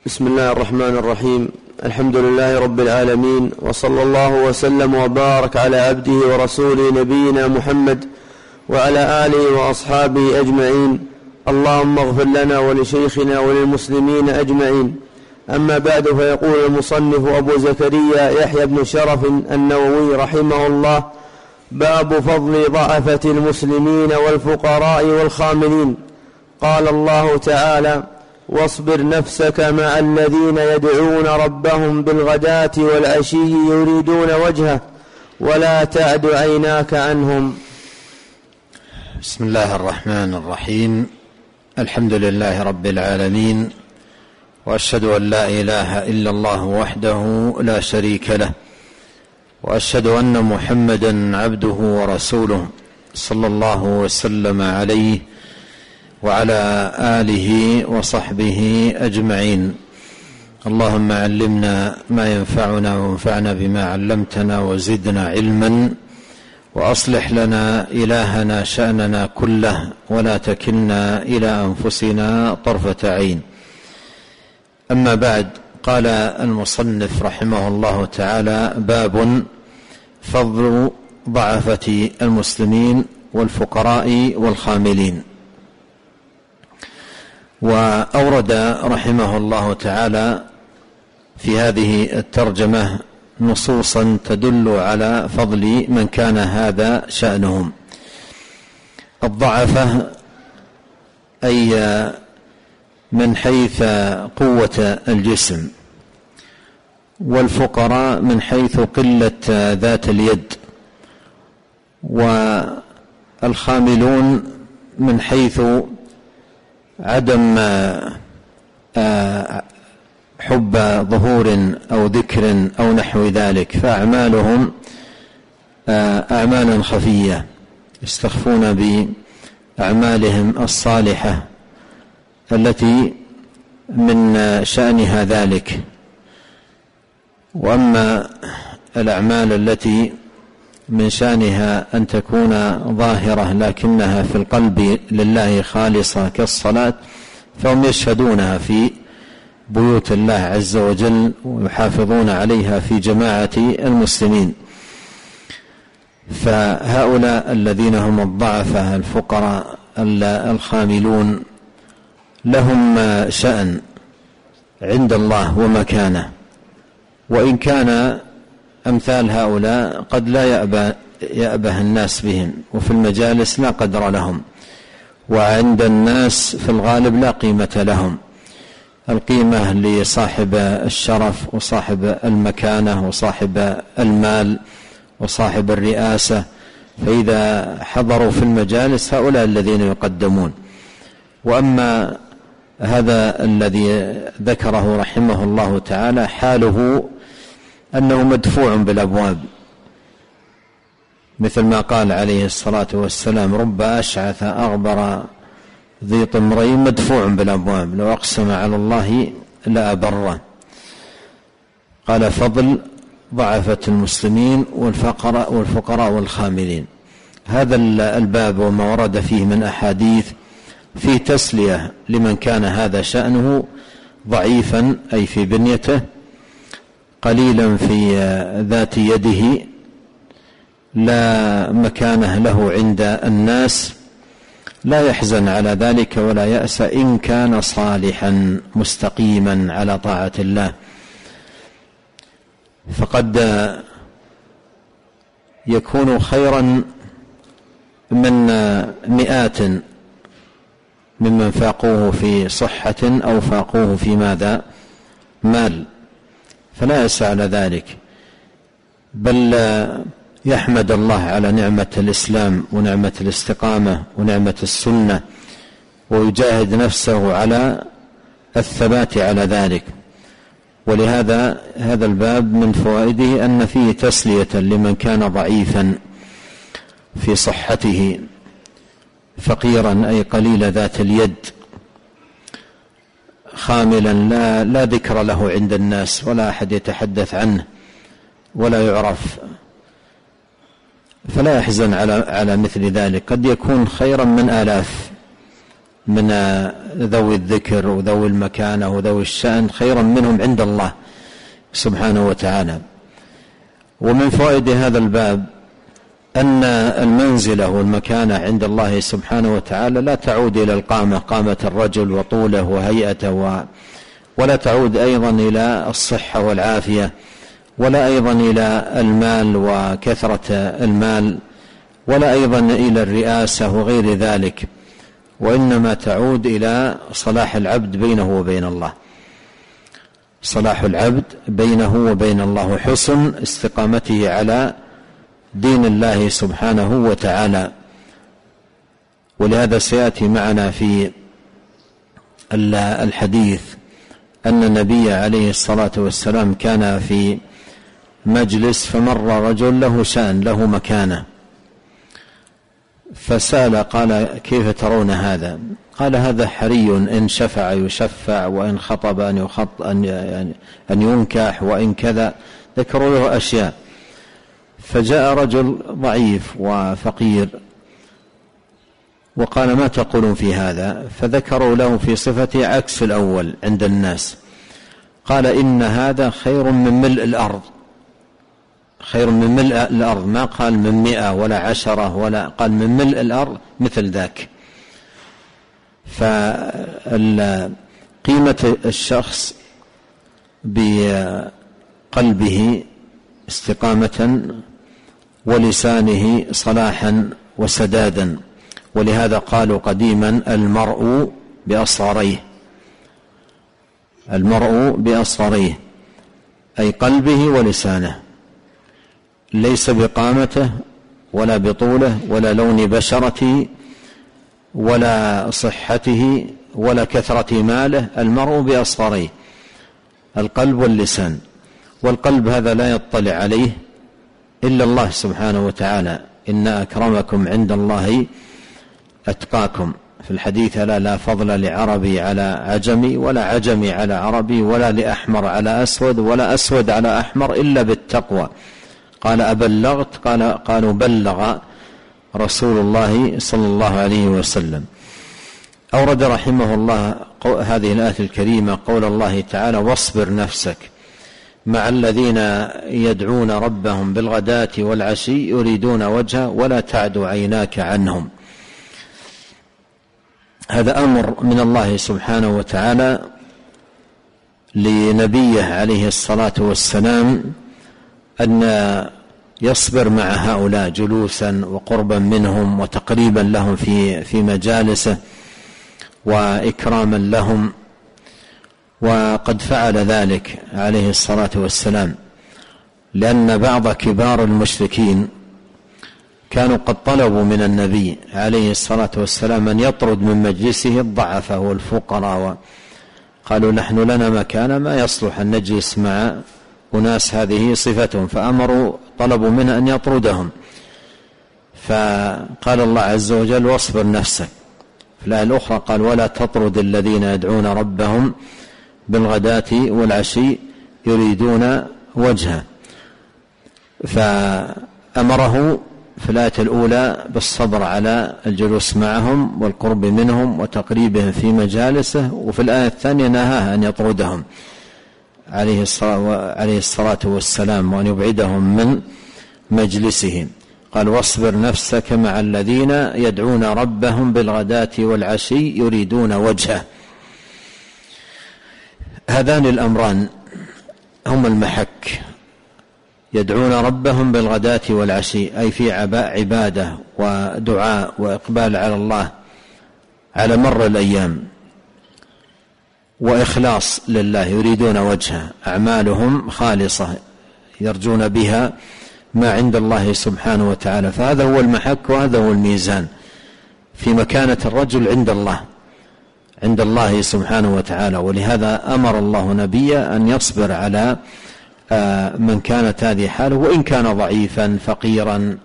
بسم الله الرحمن الرحيم. الحمد لله رب العالمين، وصلى الله وسلم وبارك على عبده ورسوله نبينا محمد وعلى آله وأصحابه أجمعين. اللهم اغفر لنا ولشيخنا وللمسلمين أجمعين. أما بعد، فيقول المصنف أبو زكريا يحيى بن شرف النووي رحمه الله: باب فضل ضعفة المسلمين والفقراء والخاملين. قال الله تعالى: واصبر نفسك مع الذين يدعون ربهم بالغداة والعشي يريدون وجهه ولا تعد عيناك عنهم. بسم الله الرحمن الرحيم. الحمد لله رب العالمين، وأشهد أن لا إله إلا الله وحده لا شريك له، وأشهد أن محمدا عبده ورسوله صلى الله وسلم عليه وعلى آله وصحبه أجمعين. اللهم علمنا ما ينفعنا وانفعنا بما علمتنا وزدنا علما، وأصلح لنا إلهنا شأننا كله ولا تكلنا إلى أنفسنا طرفة عين. أما بعد، قال المصنف رحمه الله تعالى: باب فضل ضعفة المسلمين والفقراء والخاملين. وأورد رحمه الله تعالى في هذه الترجمة نصوصا تدل على فضل من كان هذا شأنهم. الضعفة أي من حيث قوة الجسم، والفقراء من حيث قلة ذات اليد، والخاملون من حيث عدم حب ظهور أو ذكر أو نحو ذلك، فأعمالهم أعمالا خفية يستخفون بأعمالهم الصالحة التي من شأنها ذلك. وأما الأعمال التي من شأنها أن تكون ظاهرة لكنها في القلب لله خالصة كالصلاة، فهم يشهدونها في بيوت الله عز وجل ويحافظون عليها في جماعة المسلمين. فهؤلاء الذين هم الضعفاء الفقراء الخاملون لهم شأن عند الله ومكانة، وإن كان أمثال هؤلاء قد لا يأبه الناس بهم، وفي المجالس لا قدر لهم، وعند الناس في الغالب لا قيمة لهم. القيمة لصاحب الشرف وصاحب المكانة وصاحب المال وصاحب الرئاسة، فإذا حضروا في المجالس هؤلاء الذين يقدمون. وأما هذا الذي ذكره رحمه الله تعالى حاله أنه مدفوع بالأبواب، مثل ما قال عليه الصلاة والسلام: رب أشعث أغبر ذي طمرين مدفوع بالأبواب لو أقسم على الله لأبره. قال: فضل ضعفة المسلمين والفقراء والخاملين. هذا الباب وما ورد فيه من أحاديث فيه تسلية لمن كان هذا شأنه ضعيفا، أي في بنيته، قليلا في ذات يده، لا مكانه له عند الناس، لا يحزن على ذلك ولا يأس إن كان صالحا مستقيما على طاعة الله. فقد يكون خيرا من مئات ممن فاقوه في صحة أو فاقوه في ماذا؟ مال، فلا يسعى على ذلك، بل يحمد الله على نعمة الإسلام ونعمة الاستقامة ونعمة السنة، ويجاهد نفسه على الثبات على ذلك. ولهذا هذا الباب من فوائده أن فيه تسلية لمن كان ضعيفا في صحته، فقيرا أي قليل ذات اليد، خاملا لا ذكر له عند الناس ولا أحد يتحدث عنه ولا يعرف، فلا يحزن على مثل ذلك. قد يكون خيرا من آلاف من ذوي الذكر وذوي المكانة وذوي الشأن خيرا منهم عند الله سبحانه وتعالى. ومن فوائد هذا الباب أن المنزلة والمكانة عند الله سبحانه وتعالى لا تعود إلى القامة، قامة الرجل وطوله وهيئته، ولا تعود أيضا إلى الصحة والعافية، ولا أيضا إلى المال وكثرة المال، ولا أيضا إلى الرئاسة وغير ذلك، وإنما تعود إلى صلاح العبد بينه وبين الله، صلاح العبد بينه وبين الله، وحسن استقامته على دين الله سبحانه وتعالى. ولهذا سيأتي معنا في الحديث أن النبي عليه الصلاة والسلام كان في مجلس فمر رجل له شأن له مكانة، فسأل قال: كيف ترون هذا؟ قال: هذا حري، إن شفع يشفع، وإن خطب أن ينكح، وإن كذا، ذكروا له أشياء. فجاء رجل ضعيف وفقير وقال: ما تقولون في هذا؟ فذكروا له في صفته عكس الأول عند الناس. قال: إن هذا خير من ملء الأرض، خير من ملء الأرض، ما قال من 100 ولا 10 ولا قال من ملء الأرض مثل ذاك. فقيمة الشخص بقلبه استقامة ولسانه صلاحا وسدادا. ولهذا قالوا قديما: المرء بأصغريه، المرء بأصغريه، أي قلبه ولسانه، ليس بقامته ولا بطوله ولا لون بشرته ولا صحته ولا كثرة ماله. المرء بأصغريه، القلب واللسان. والقلب هذا لا يطلع عليه إلا الله سبحانه وتعالى: إن أكرمكم عند الله أتقاكم. في الحديث: لا فضل لعربي على عجمي، ولا عجمي على عربي، ولا لأحمر على أسود، ولا أسود على أحمر، إلا بالتقوى. قال: أبلغت؟ قالوا: بلغ رسول الله صلى الله عليه وسلم. أورد رحمه الله هذه الآية الكريمة قول الله تعالى: واصبر نفسك مع الذين يدعون ربهم بالغداة والعشي يريدون وجهه ولا تعد عيناك عنهم. هذا أمر من الله سبحانه وتعالى لنبيه عليه الصلاة والسلام أن يصبر مع هؤلاء جلوسا وقربا منهم وتقريبا لهم في مجالسه وإكراما لهم. وقد فعل ذلك عليه الصلاة والسلام، لأن بعض كبار المشركين كانوا قد طلبوا من النبي عليه الصلاة والسلام أن يطرد من مجلسه الضعفاء والفقراء، قالوا: نحن لنا مكان ما يصلح أن نجلس مع أناس هذه صفتهم، طلبوا منه أن يطردهم. فقال الله عز وجل: واصبر نفسك. في الآية الأخرى قال: ولا تطرد الذين يدعون ربهم بالغداة والعشي يريدون وجهه. فأمره في الآية الأولى بالصبر على الجلوس معهم والقرب منهم وتقريبهم في مجالسه، وفي الآية الثانية نهاه أن يطردهم عليه الصلاة والسلام وأن يبعدهم من مجلسهم. قال: واصبر نفسك مع الذين يدعون ربهم بالغداة والعشي يريدون وجهه. هذان الأمران هم المحك، يدعون ربهم بالغداة والعشي، أي في عبادة ودعاء وإقبال على الله على مر الأيام، وإخلاص لله، يريدون وجهه، أعمالهم خالصة يرجون بها ما عند الله سبحانه وتعالى. فهذا هو المحك وهذا هو الميزان في مكانة الرجل عند الله سبحانه وتعالى. ولهذا أمر الله نبيه أن يصبر على من كانت هذه حاله، وإن كان ضعيفا فقيرا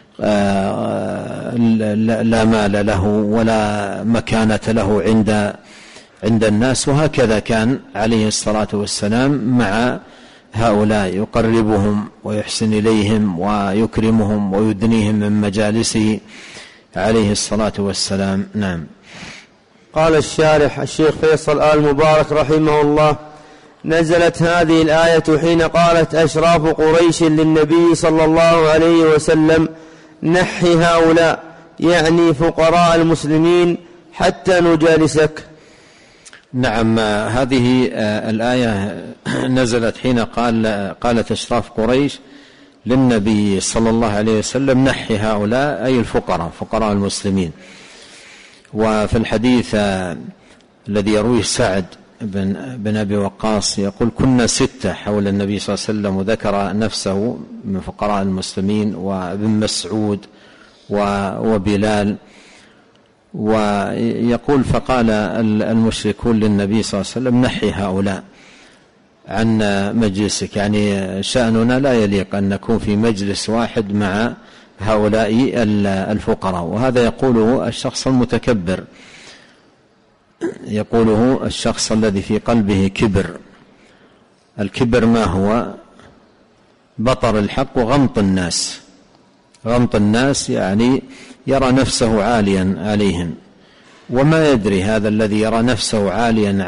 لا مال له ولا مكانة له عند الناس. وهكذا كان عليه الصلاة والسلام مع هؤلاء، يقربهم ويحسن إليهم ويكرمهم ويدنيهم من مجالسه عليه الصلاة والسلام. نعم. قال الشارح الشيخ فيصل آل مبارك رحمه الله: نزلت هذه الآية حين قالت أشراف قريش للنبي صلى الله عليه وسلم: نحي هؤلاء، يعني فقراء المسلمين، حتى نجالسك. نعم، هذه الآية نزلت حين قالت أشراف قريش للنبي صلى الله عليه وسلم: نحي هؤلاء، أي الفقراء، فقراء المسلمين. وفي الحديث الذي يرويه سعد بن أبي وقاص يقول: كنا 6 حول النبي صلى الله عليه وسلم، وذكر نفسه من فقراء المسلمين وابن مسعود وبلال. ويقول: فقال المشركون للنبي صلى الله عليه وسلم: نحي هؤلاء عن مجلسك، يعني شأننا لا يليق أن نكون في مجلس واحد مع هؤلاء الفقراء. وهذا يقوله الشخص المتكبر، يقوله الشخص الذي في قلبه كبر. الكبر ما هو؟ بطر الحق وغمط الناس. غمط الناس يعني يرى نفسه عاليا عليهم، وما يدري هذا الذي يرى نفسه عاليا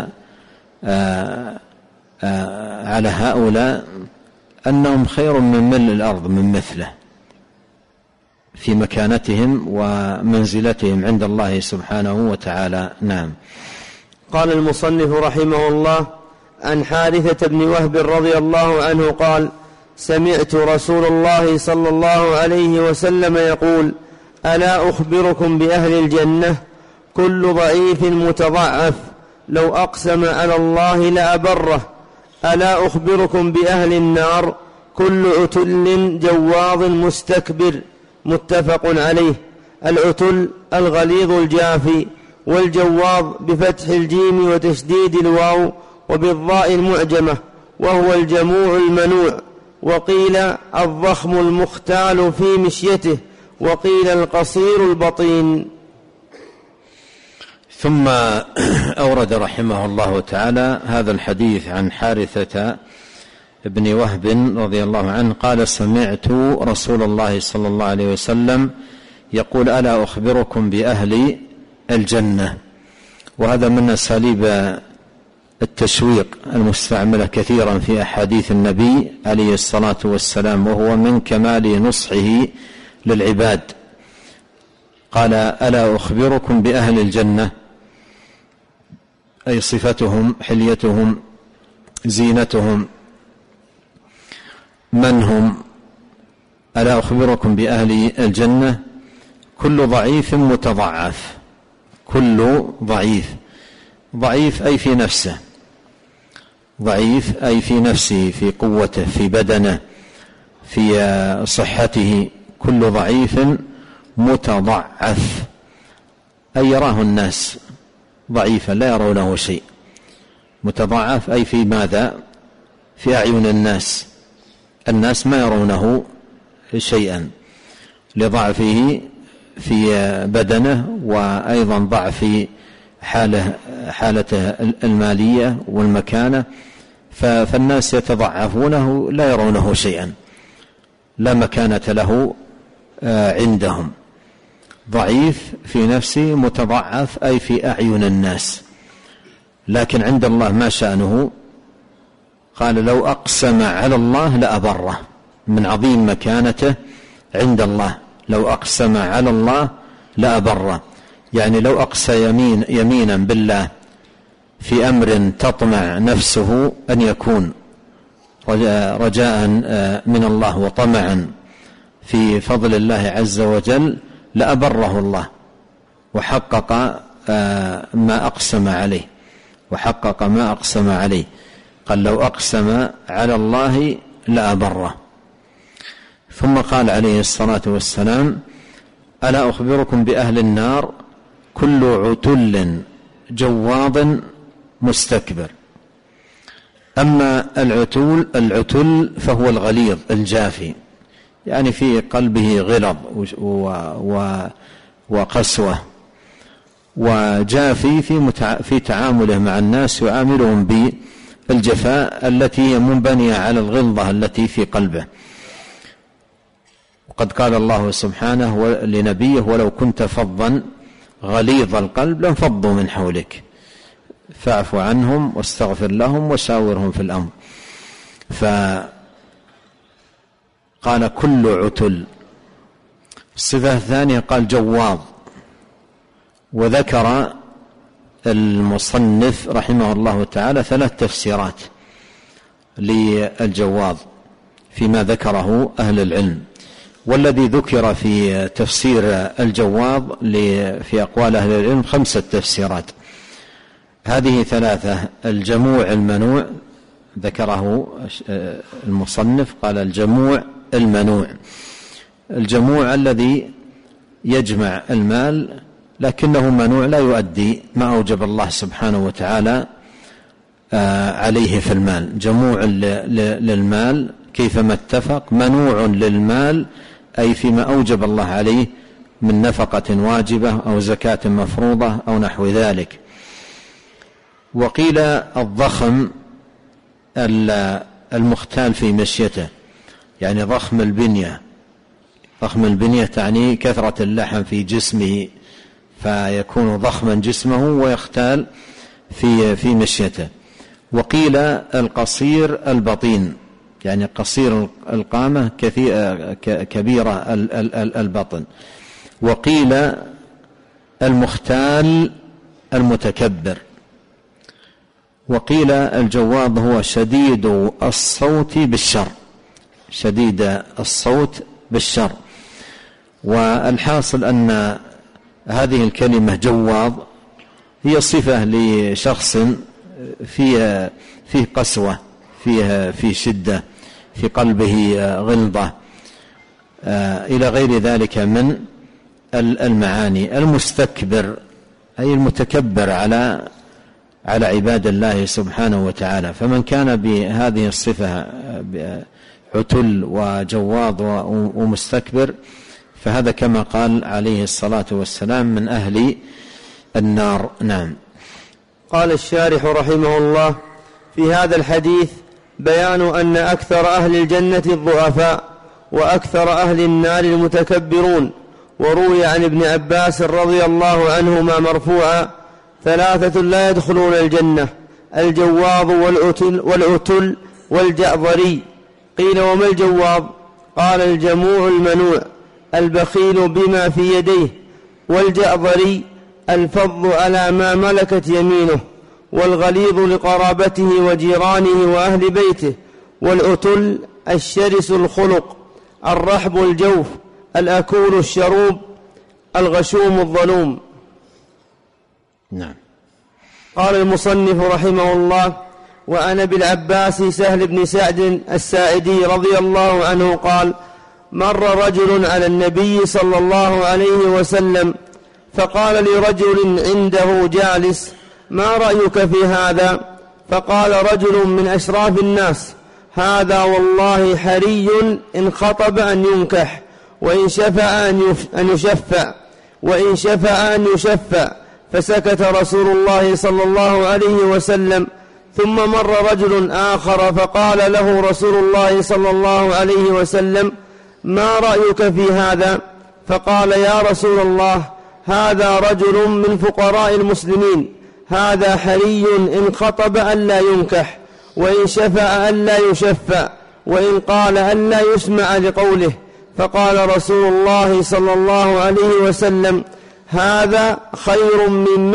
على هؤلاء أنهم خير من ملء الأرض من مثله في مكانتهم ومنزلتهم عند الله سبحانه وتعالى. نعم. قال المصنف رحمه الله: عن حارثة بن وهب رضي الله عنه قال: سمعت رسول الله صلى الله عليه وسلم يقول: ألا أخبركم بأهل الجنة؟ كل ضعيف متضعف لو أقسم على الله لأبره. ألا أخبركم بأهل النار؟ كل عتل جواظ مستكبر. متفق عليه. العتل الغليظ الجافي، والجواظ بفتح الجيم وتشديد الواو وبالضاء المعجمة، وهو الجموع المنوع. وقيل الضخم المختال في مشيته، وقيل القصير البطين. ثم أورد رحمه الله تعالى هذا الحديث عن حارثة ابن وهب رضي الله عنه قال: سمعت رسول الله صلى الله عليه وسلم يقول: ألا أخبركم بأهل الجنة. وهذا من أساليب التشويق المستعملة كثيرا في أحاديث النبي عليه الصلاة والسلام، وهو من كمال نصحه للعباد. قال: ألا أخبركم بأهل الجنة، أي صفتهم، حليتهم، زينتهم، من هم؟ ألا أخبركم بأهل الجنة؟ كل ضعيف متضعف. كل ضعيف، ضعيف أي في نفسه، ضعيف أي في نفسه، في قوته، في بدنه، في صحته. كل ضعيف متضعف أي يراه الناس ضعيفا لا يرونه شيء. متضعف أي في ماذا؟ في أعين الناس. الناس ما يرونه شيئا لضعفه في بدنه، وأيضا ضعف حالته المالية والمكانة، فالناس يتضعفونه لا يرونه شيئا، لا مكانة له عندهم. ضعيف في نفسه، متضعف أي في أعين الناس. لكن عند الله ما شأنه؟ قال: لو أقسم على الله لأبره، من عظيم مكانته عند الله. لو أقسم على الله لأبره، يعني لو أقسى يمينا بالله في أمر تطمع نفسه أن يكون رجاء من الله وطمعا في فضل الله عز وجل، لأبره الله وحقق ما أقسم عليه، وحقق ما أقسم عليه. قال: لو أقسم على الله لأبره. ثم قال عليه الصلاة والسلام: ألا أخبركم بأهل النار؟ كل عتل جواظ مستكبر. أما العتل فهو الغليظ الجافي، يعني في قلبه غلظ وقسوة، وجافي في تعامله مع الناس، يعاملهم بالجفاء التي هي منبنية على الغلظة التي في قلبه. وقد قال الله سبحانه لنبيه: ولو كنت فظا غليظ القلب لانفضوا من حولك، فاعف عنهم واستغفر لهم وشاورهم في الأمر. فقال كل عتل. الصفة الثانية قال جواظ. وذكر المصنف رحمه الله تعالى 3 تفسيرات للجواظ فيما ذكره أهل العلم، والذي ذكر في تفسير الجواظ في أقوال أهل العلم 5 تفسيرات. هذه 3: الجموع المنوع، ذكره المصنف قال الجموع المنوع، الجموع الذي يجمع المال لكنه منوع لا يؤدي ما أوجب الله سبحانه وتعالى عليه في المال، جموع للمال كيفما اتفق، منوع للمال أي فيما أوجب الله عليه من نفقة واجبة أو زكاة مفروضة أو نحو ذلك. وقيل الضخم المختال في مشيته، يعني ضخم البنية. ضخم البنية تعني كثرة اللحم في جسمه فيكون ضخما جسمه ويختال في مشيته. وقيل القصير البطين، يعني قصير القامة كبيرة البطن. وقيل المختال المتكبر. وقيل الجواظ هو شديد الصوت بالشر، شديد الصوت بالشر. والحاصل أن هذه الكلمة جواظ هي صفة لشخص فيه قسوة، في شدة، في قلبه غلظة، إلى غير ذلك من المعاني. المستكبر أي المتكبر على عباد الله سبحانه وتعالى. فمن كان بهذه الصفة عتل وجواظ ومستكبر فهذا كما قال عليه الصلاة والسلام من أهل النار. نعم. قال الشارح رحمه الله: في هذا الحديث بيان أن أكثر أهل الجنة الضعفاء وأكثر أهل النار المتكبرون. وروي عن ابن عباس رضي الله عنهما مرفوعا: 3 لا يدخلون الجنة: الجواظ والعتل والجعظري. قيل: وما الجواظ؟ قال: الجموع المنوع البخيل بما في يديه. والجعظري الفض على ما ملكت يمينه، والغليظ لقرابته وجيرانه وأهل بيته. والعتل الشرس الخلق الرحب الجوف الأكول الشروب الغشوم الظلوم. نعم. قال المصنف رحمه الله: وأنا بالعباس سهل بن سعد الساعدي رضي الله عنه قال: مر رجل على النبي صلى الله عليه وسلم فقال لرجل عنده جالس: ما رأيك في هذا؟ فقال رجل من أشراف الناس: هذا والله حري إن خطب أن ينكح، وإن شفع أن يشفع، وإن شفع أن يشفع. فسكت رسول الله صلى الله عليه وسلم. ثم مر رجل آخر فقال له رسول الله صلى الله عليه وسلم: ما رأيك في هذا؟ فقال: يا رسول الله، هذا رجل من فقراء المسلمين، هذا حري إن خطب ألا ينكح، وإن شفع ألا يشفع، وإن قال ألا يسمع لقوله. فقال رسول الله صلى الله عليه وسلم: هذا خير من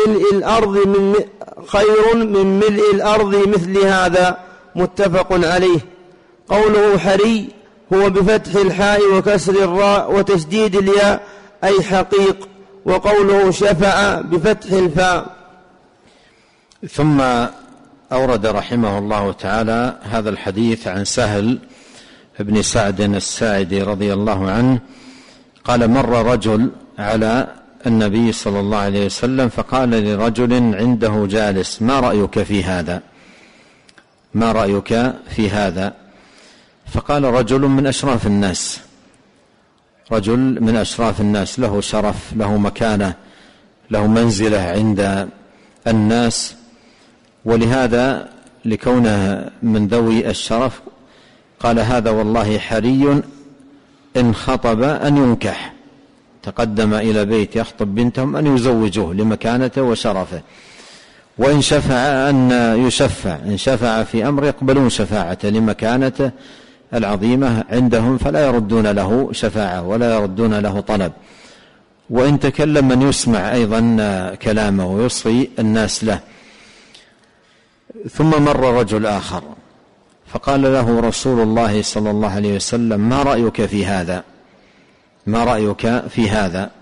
ملء الأرض مثل هذا. متفق عليه. قوله حري هو بفتح الحاء وكسر الراء وتشديد الياء أي حقيق. وقوله شفع بفتح الفاء. ثم أورد رحمه الله تعالى هذا الحديث عن سهل بن سعد الساعدي رضي الله عنه قال: مر رجل على النبي صلى الله عليه وسلم فقال لرجل عنده جالس: ما رأيك في هذا؟ ما رأيك في هذا؟ فقال رجل من أشراف الناس، رجل من أشراف الناس، له شرف، له مكانة، له منزلة عند الناس، ولهذا لكونه من ذوي الشرف قال: هذا والله حري إن خطب أن ينكح، تقدم إلى بيت يخطب بنتهم أن يزوجوه لمكانته وشرفه، وإن شفع أن يشفع، إن شفع في أمر يقبلون شفاعته لمكانته العظيمة عندهم، فلا يردون له شفاعة ولا يردون له طلب. وإن تكلم من يسمع أيضا كلامه ويصغي الناس له. ثم مر رجل آخر فقال له رسول الله صلى الله عليه وسلم: ما رأيك في هذا؟ ما رأيك في هذا؟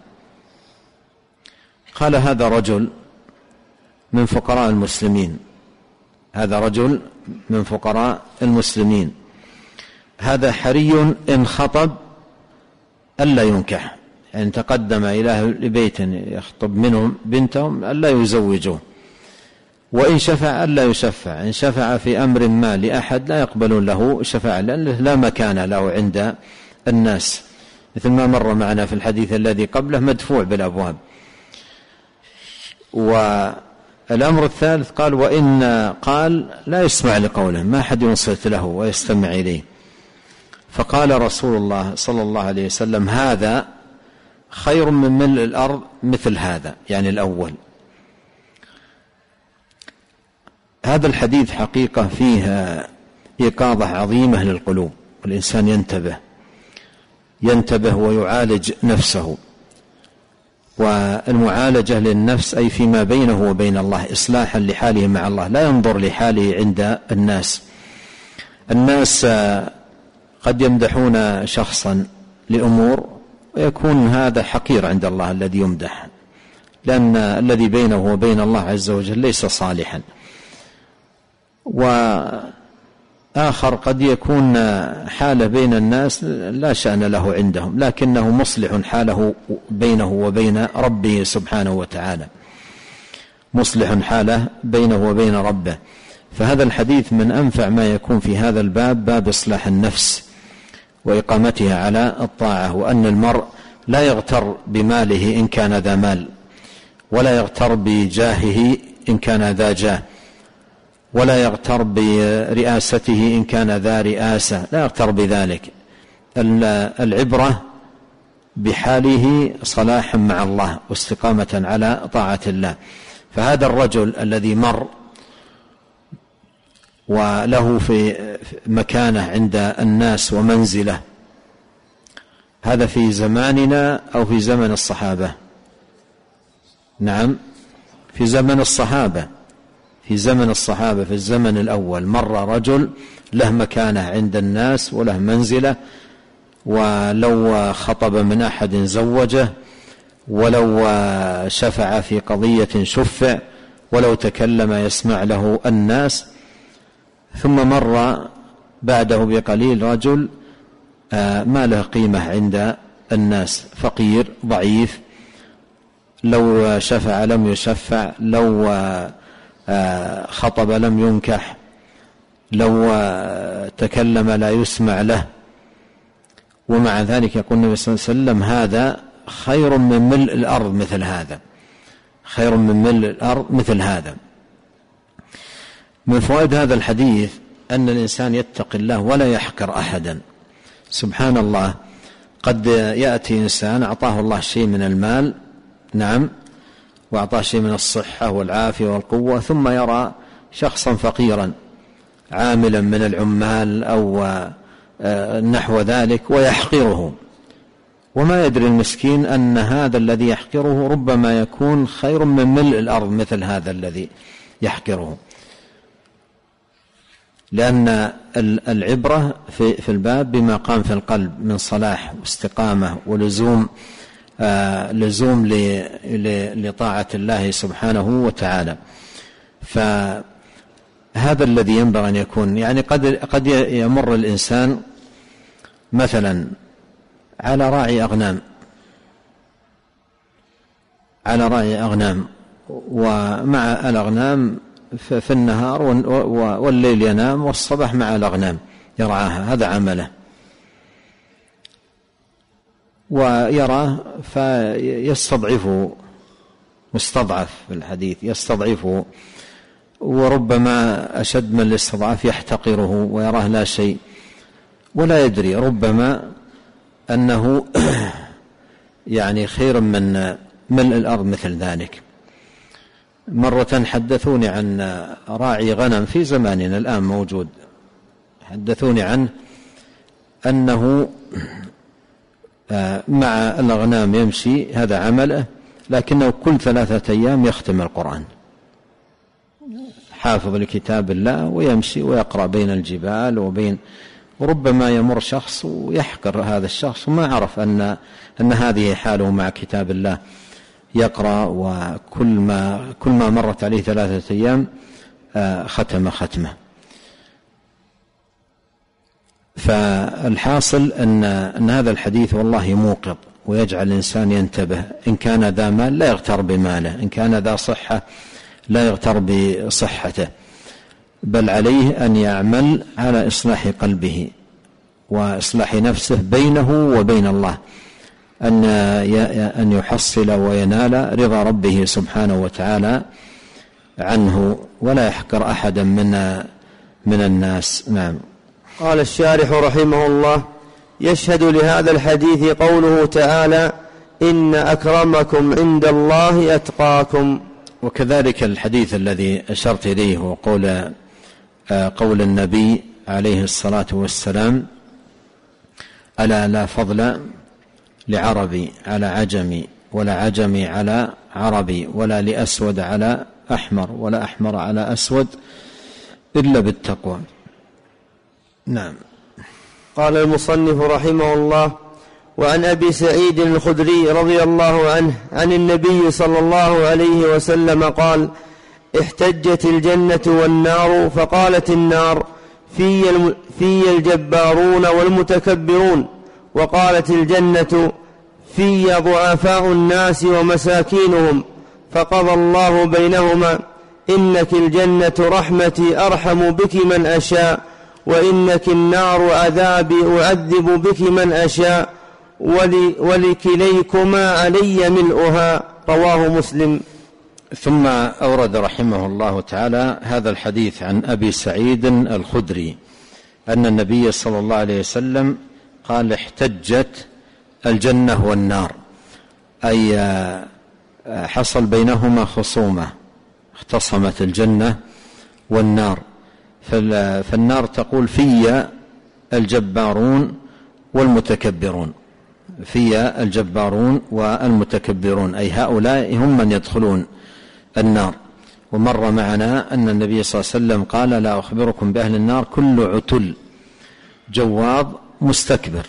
قال: هذا رجل من فقراء المسلمين، هذا رجل من فقراء المسلمين، هذا حري إن خطب ألا ينكح، يعني تقدم إلى أهل بيت يخطب منهم بنتهم ألا يزوجوه، وإن شفع ألا يشفع، إن شفع في أمر ما لأحد لا يقبلون له شفاعة لأنه لا مكان له عند الناس، مثل ما مر معنا في الحديث الذي قبله مدفوع بالأبواب. والأمر الثالث قال: وإن قال لا يسمع لقوله، ما أحد ينصت له ويستمع إليه. فقال رسول الله صلى الله عليه وسلم: هذا خير من ملء الأرض مثل هذا، يعني الأول. هذا الحديث حقيقة فيه إيقاظة عظيمة للقلوب، والإنسان ينتبه ويعالج نفسه. والمعالجة للنفس أي فيما بينه وبين الله، إصلاحا لحاله مع الله، لا ينظر لحاله عند الناس. الناس قد يمدحون شخصا لأمور ويكون هذا حقير عند الله الذي يمدح، لأن الذي بينه وبين الله عز وجل ليس صالحا. وآخر قد يكون حاله بين الناس لا شأن له عندهم، لكنه مصلح حاله بينه وبين ربه سبحانه وتعالى، مصلح حاله بينه وبين ربه. فهذا الحديث من أنفع ما يكون في هذا الباب، باب إصلاح النفس وإقامتها على الطاعة، وأن المرء لا يغتر بماله إن كان ذا مال، ولا يغتر بجاهه إن كان ذا جاه، ولا يغتر برئاسته إن كان ذا رئاسة، لا يغتر بذلك. العبرة بحاله صلاحا مع الله واستقامة على طاعة الله. فهذا الرجل الذي مر وله في مكانة عند الناس ومنزلة، هذا في زماننا أو في زمن الصحابة؟ نعم، في زمن الصحابة، في زمن الصحابة، في الزمن الأول مر رجل له مكانة عند الناس وله منزلة، ولو خطب من أحد زوجه، ولو شفع في قضية شفع، ولو تكلم يسمع له الناس. ثم مر بعده بقليل رجل ما له قيمة عند الناس، فقير ضعيف، لو شفع لم يشفع، لو خطب لم ينكح، لو تكلم لا يسمع له. ومع ذلك يقول النبي صلى الله عليه وسلم: هذا خير من ملء الأرض مثل هذا، خير من ملء الأرض مثل هذا. من فوائد هذا الحديث أن الإنسان يتقي الله ولا يحقر أحدا. سبحان الله، قد يأتي إنسان أعطاه الله شيء من المال، نعم، وأعطاه شيء من الصحة والعافية والقوة، ثم يرى شخصا فقيرا عاملا من العمال أو نحو ذلك ويحقره، وما يدري المسكين أن هذا الذي يحقره ربما يكون خير من ملء الأرض مثل هذا الذي يحقره. لأن العبرة في الباب بما قام في القلب من صلاح واستقامة ولزوم لطاعة الله سبحانه وتعالى. فهذا الذي ينبغي أن يكون، يعني قد يمر الإنسان مثلا على راعي أغنام، ومع الأغنام في النهار والليل ينام، والصباح مع الأغنام يرعاها، هذا عمله، ويراه فيستضعفه، مستضعف في الحديث يستضعفه، وربما أشد من الاستضعاف يحتقره ويراه لا شيء، ولا يدري ربما أنه يعني خير من ملء الأرض مثل ذلك. مرة حدثوني عن راعي غنم في زماننا الآن موجود، حدثوني عنه أنه مع الأغنام يمشي، هذا عمله، لكنه كل 3 أيام يختم القرآن، حافظ لكتاب الله ويمشي ويقرأ بين الجبال وربما يمر شخص ويحقر هذا الشخص وما عرف أن هذه حاله مع كتاب الله، يقرأ وكل ما مرت عليه 3 أيام ختمه. فالحاصل أن هذا الحديث والله موقظ ويجعل الإنسان ينتبه، إن كان ذا مال لا يغتر بماله، إن كان ذا صحة لا يغتر بصحته، بل عليه أن يعمل على إصلاح قلبه وإصلاح نفسه بينه وبين الله، أن يحصل وينال رضا ربه سبحانه وتعالى عنه، ولا يحقر أحدا من الناس. نعم. قال الشارح رحمه الله: يشهد لهذا الحديث قوله تعالى: إن أكرمكم عند الله أتقاكم. وكذلك الحديث الذي أشرت إليه وقول قول النبي عليه الصلاة والسلام: ألا لا فضل لعربي على عجمي، ولا عجمي على عربي، ولا لأسود على أحمر، ولا أحمر على أسود، إلا بالتقوى. نعم. قال المصنف رحمه الله: وعن أبي سعيد الخدري رضي الله عنه عن النبي صلى الله عليه وسلم قال: احتجت الجنة والنار، فقالت النار: في الجبارون والمتكبرون، وقالت الجنة: في ضعفاء الناس ومساكينهم، فقضى الله بينهما: إنك الجنة رحمتي أرحم بك من أشاء، وإنك النار عذابي أعذب بك من أشاء، ولكليكما علي ملؤها. رواه مسلم. ثم أورد رحمه الله تعالى هذا الحديث عن أبي سعيد الخدري أن النبي صلى الله عليه وسلم قال: احتجت الجنة والنار، أي حصل بينهما خصومة، اختصمت الجنة والنار، فالنار تقول: في الجبارون والمتكبرون، في الجبارون والمتكبرون، أي هؤلاء هم من يدخلون النار. ومر معنا أن النبي صلى الله عليه وسلم قال: لا أخبركم بأهل النار كل عتل جواظ مستكبر.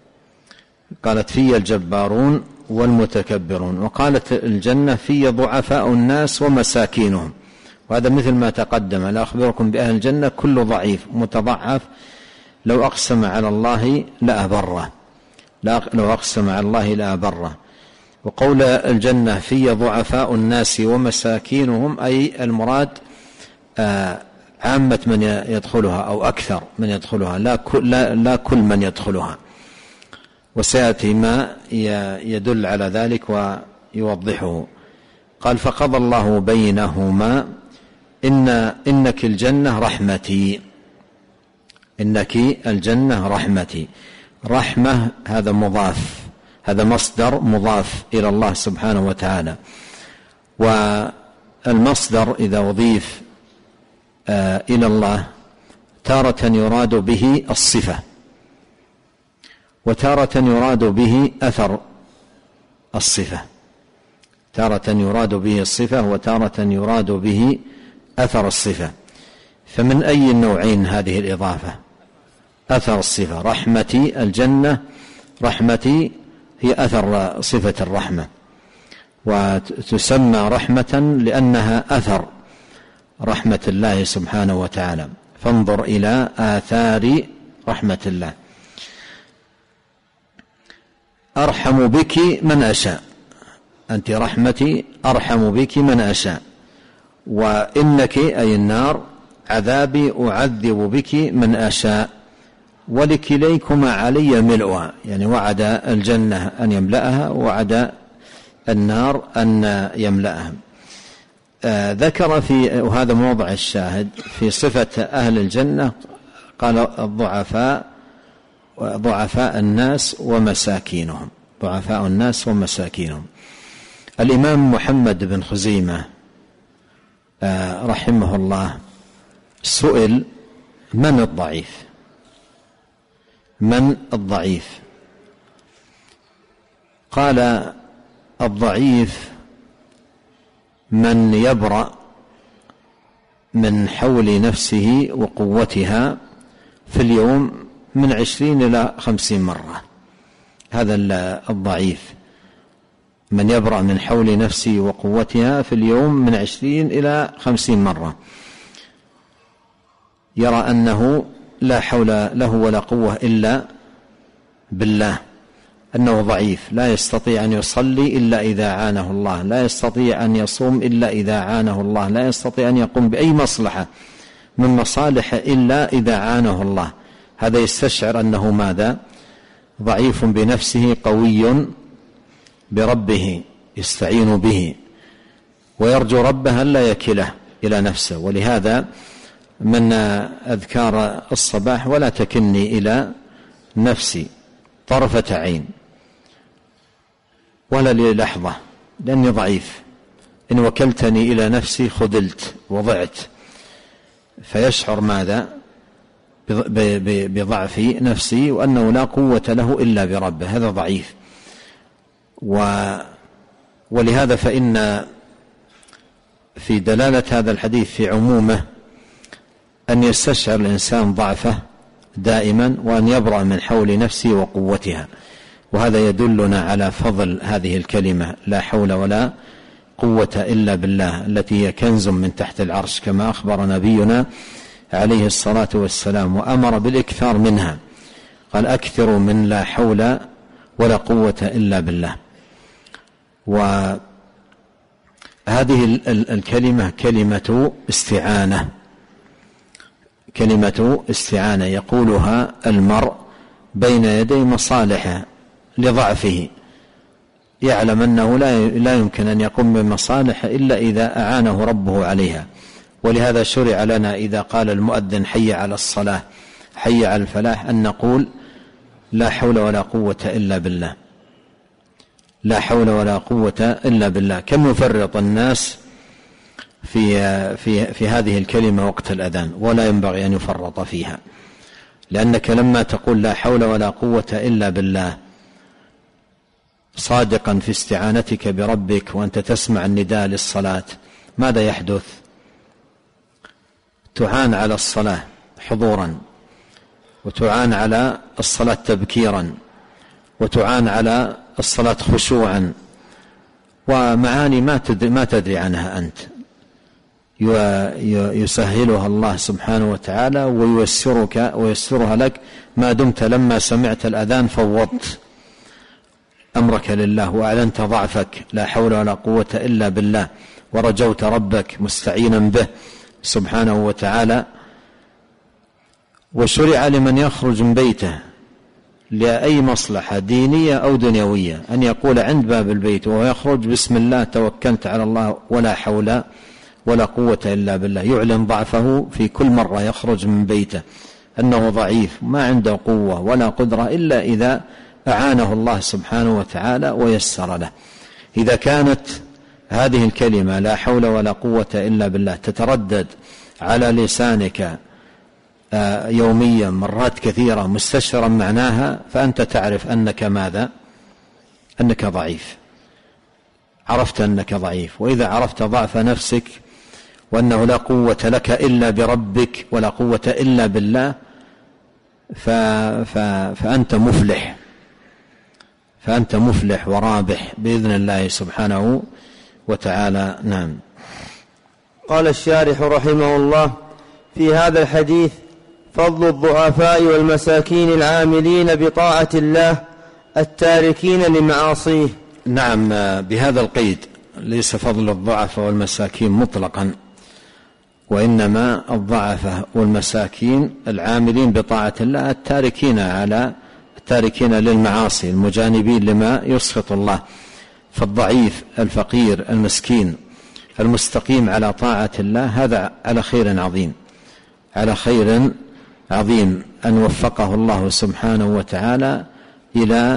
قالت: في الجبارون والمتكبرون. وقالت الجنة: في ضعفاء الناس ومساكينهم، وهذا مثل ما تقدم: لا أخبركم بأهل الجنة كل ضعيف متضعف لو أقسم على الله لأبره، لو أقسم على الله لأبره. وقول الجنة: في ضعفاء الناس ومساكينهم، أي المراد عامة من يدخلها أو أكثر من يدخلها، لا كل من يدخلها، وسيأتي ما يدل على ذلك ويوضحه. قال: فقضى الله بينهما إنك الجنة رحمتي، إنك الجنة رحمتي. رحمة هذا مضاف، هذا مصدر مضاف إلى الله سبحانه وتعالى، والمصدر إذا أضيف إلى الله تارة يراد به الصفة، وتارة يراد به أثر الصفة، تارة يراد به الصفة وتارة يراد به أثر الصفة. فمن أي النوعين هذه الإضافة؟ أثر الصفة. رحمتي الجنة، رحمتي هي أثر صفة الرحمة، وتسمى رحمة لأنها أثر رحمة الله سبحانه وتعالى. فانظر إلى آثار رحمة الله. أرحم بك من أشاء، أنت رحمتي أرحم بك من أشاء. وإنك أي النار عذابي أعذب بك من أشاء، ولكليكما علي ملؤها، يعني وعد الجنة أن يملأها ووعد النار أن يملأها. ذكر في، وهذا موضع الشاهد في صفة أهل الجنة، قال: الضعفاء، ضعفاء الناس ومساكينهم. ضعفاء الناس ومساكينهم. الإمام محمد بن خزيمة رحمه الله سئل: من الضعيف؟ من الضعيف؟ قال: الضعيف من يبرأ من حول نفسه وقوتها في اليوم من 20 إلى 50 مرة. هذا الضعيف، من يبرأ من حول نفسه وقوتها في اليوم من 20 إلى 50 مرة، يرى أنه لا حول له ولا قوة إلا بالله، أنه ضعيف، لا يستطيع أن يصلي إلا إذا عانه الله، لا يستطيع أن يصوم إلا إذا عانه الله، لا يستطيع أن يقوم بأي مصلحة من مصالحه إلا إذا عانه الله. هذا يستشعر أنه ماذا؟ ضعيف بنفسه، قوي بربه، يستعين به ويرجو ربه ألا يكله إلى نفسه. ولهذا من أذكار الصباح: ولا تكلني إلى نفسي طرفة عين ولا للحظة، لأني ضعيف، إن وكلتني إلى نفسي خذلت وضعت. فيشعر ماذا؟ بضعف نفسه وأنه لا قوة له إلا بربه، هذا ضعيف. ولهذا فإن في دلالة هذا الحديث في عمومه أن يستشعر الإنسان ضعفه دائما، وأن يبرأ من حول نفسه وقوتها. وهذا يدلنا على فضل هذه الكلمة: لا حول ولا قوة إلا بالله، التي هي كنز من تحت العرش، كما أخبر نبينا عليه الصلاة والسلام، وأمر بالإكثار منها، قال: أكثروا من لا حول ولا قوة إلا بالله. وهذه الكلمة كلمة استعانة، كلمة استعانة يقولها المرء بين يدي مصالحه لضعفه، يعلم أنه لا يمكن أن يقوم بمصالحه إلا إذا أعانه ربه عليها. ولهذا شرع لنا إذا قال المؤذن: حي على الصلاة، حي على الفلاح، أن نقول: لا حول ولا قوة إلا بالله، لا حول ولا قوة إلا بالله. كم يفرط الناس في هذه الكلمة وقت الأذان، ولا ينبغي أن يفرط فيها، لأنك لما تقول لا حول ولا قوة إلا بالله صادقا في استعانتك بربك وأنت تسمع النداء للصلاة، ماذا يحدث؟ تعان على الصلاة حضورا، وتعان على الصلاة تبكيرا، وتعان على الصلاة خشوعا، ومعاني ما تدري عنها أنت، يسهلها الله سبحانه وتعالى وييسرها لك ما دمت لما سمعت الأذان فوضت أمرك لله، وأعلنت ضعفك، لا حول ولا قوة إلا بالله، ورجوت ربك مستعينا به سبحانه وتعالى. وشرع لمن يخرج من بيته لأي مصلحة دينية أو دنيوية أن يقول عند باب البيت وهو يخرج: بسم الله توكلت على الله ولا حول ولا قوة إلا بالله، يعلن ضعفه في كل مرة يخرج من بيته، أنه ضعيف ما عنده قوة ولا قدرة إلا إذا أعانه الله سبحانه وتعالى ويسر له. إذا كانت هذه الكلمة لا حول ولا قوة إلا بالله تتردد على لسانك يوميا مرات كثيرة مستشعرا معناها، فأنت تعرف أنك ماذا؟ أنك ضعيف، عرفت أنك ضعيف. وإذا عرفت ضعف نفسك وأنه لا قوة لك إلا بربك ولا قوة إلا بالله، فأنت مفلح ورابح بإذن الله سبحانه وتعالى. نعم. قال الشارح رحمه الله: في هذا الحديث فضل الضعفاء والمساكين العاملين بطاعة الله التاركين لمعاصيه. نعم، بهذا القيد، ليس فضل الضعفاء والمساكين مطلقا، وإنما الضعفاء والمساكين العاملين بطاعة الله التاركين للمعاصي، المجانبين لما يسخط الله. فالضعيف الفقير المسكين المستقيم على طاعة الله هذا على خير عظيم أن وفقه الله سبحانه وتعالى إلى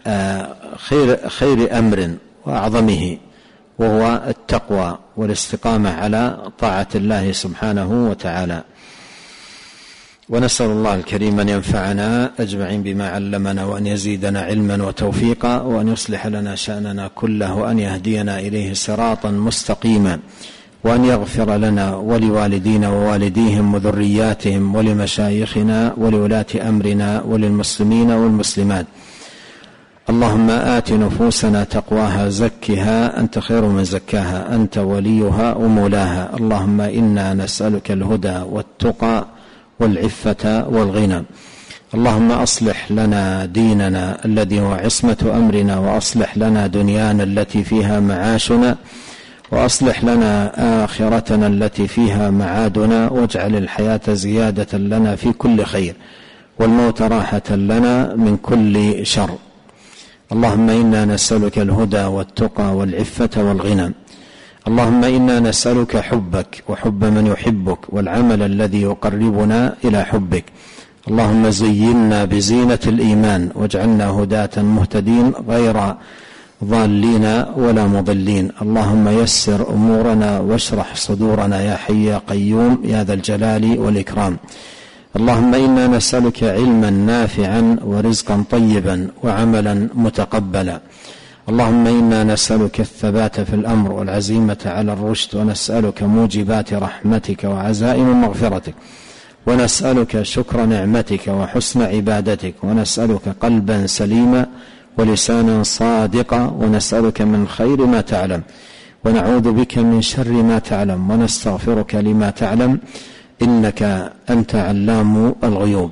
خير أمر وأعظمه، وهو التقوى والاستقامة على طاعة الله سبحانه وتعالى. ونسأل الله الكريم أن ينفعنا أجمعين بما علمنا، وأن يزيدنا علما وتوفيقا، وأن يصلح لنا شأننا كله، وأن يهدينا إليه صراطا مستقيما، وأن يغفر لنا ولوالدينا ووالديهم وذرياتهم ولمشايخنا ولولاة أمرنا وللمسلمين والمسلمات. اللهم آت نفوسنا تقواها زكها أنت خير من زكاها، أنت وليها ومولاها. اللهم إنا نسألك الهدى والتقى والعفة والغنى. اللهم أصلح لنا ديننا الذي هو عصمة أمرنا، وأصلح لنا دنيانا التي فيها معاشنا، وأصلح لنا آخرتنا التي فيها معادنا، واجعل الحياة زيادة لنا في كل خير، والموت راحة لنا من كل شر. اللهم إنا نسألك الهدى والتقى والعفة والغنى. اللهم إنا نسألك حبك وحب من يحبك، والعمل الذي يقربنا إلى حبك. اللهم زينا بزينة الإيمان، واجعلنا هداة مهتدين غير ضالين ولا مضلين. اللهم يسر أمورنا واشرح صدورنا يا حي يا قيوم يا ذا الجلال والإكرام. اللهم إنا نسألك علما نافعا ورزقا طيبا وعملا متقبلا. اللهم إنا نسألك الثبات في الأمر والعزيمة على الرشد، ونسألك موجبات رحمتك وعزائم مغفرتك، ونسألك شكر نعمتك وحسن عبادتك، ونسألك قلبا سليما ولسانا صادقا، ونسألك من خير ما تعلم، ونعوذ بك من شر ما تعلم، ونستغفرك لما تعلم، إنك أنت علام الغيوب.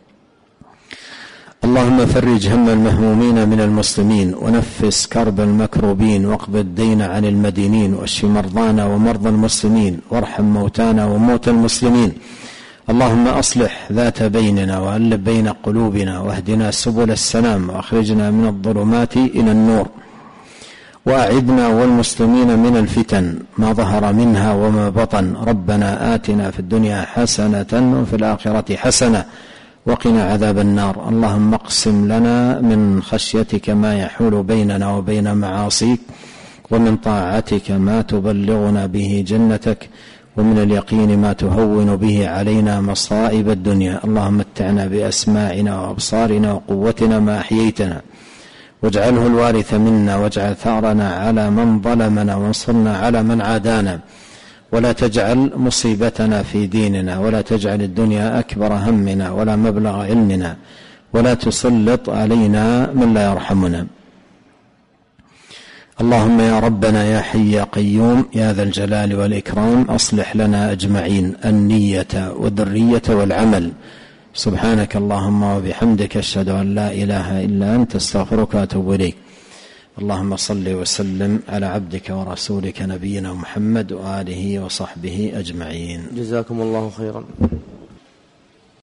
اللهم فرج هم المهمومين من المسلمين، ونفس كرب المكروبين، واقض الدين عن المدينين، واشف مرضانا ومرضى المسلمين، وارحم موتانا وموتى المسلمين. اللهم أصلح ذات بيننا، وألف بين قلوبنا، واهدنا سبل السلام، وأخرجنا من الظلمات إلى النور، وأعذنا والمسلمين من الفتن ما ظهر منها وما بطن. ربنا آتنا في الدنيا حسنة وفي الآخرة حسنة وقنا عذاب النار. اللهم اقسم لنا من خشيتك ما يحول بيننا وبين معاصيك، ومن طاعتك ما تبلغنا به جنتك، ومن اليقين ما تهون به علينا مصائب الدنيا. اللهم متعنا بأسماعنا وأبصارنا وقوتنا ما أحييتنا، واجعله الوارث منا، واجعل ثأرنا على من ظلمنا، وانصرنا على من عادانا، ولا تجعل مصيبتنا في ديننا، ولا تجعل الدنيا أكبر همنا ولا مبلغ علمنا، ولا تسلط علينا من لا يرحمنا. اللهم يا ربنا يا حي يا قيوم يا ذا الجلال والإكرام، أصلح لنا أجمعين النية والذرية والعمل. سبحانك اللهم وبحمدك، أشهد أن لا إله إلا أنت، استغفرك وأتوب إليك. اللهم صل وسلم على عبدك ورسولك نبينا محمد وآله وصحبه أجمعين. جزاكم الله خيرا.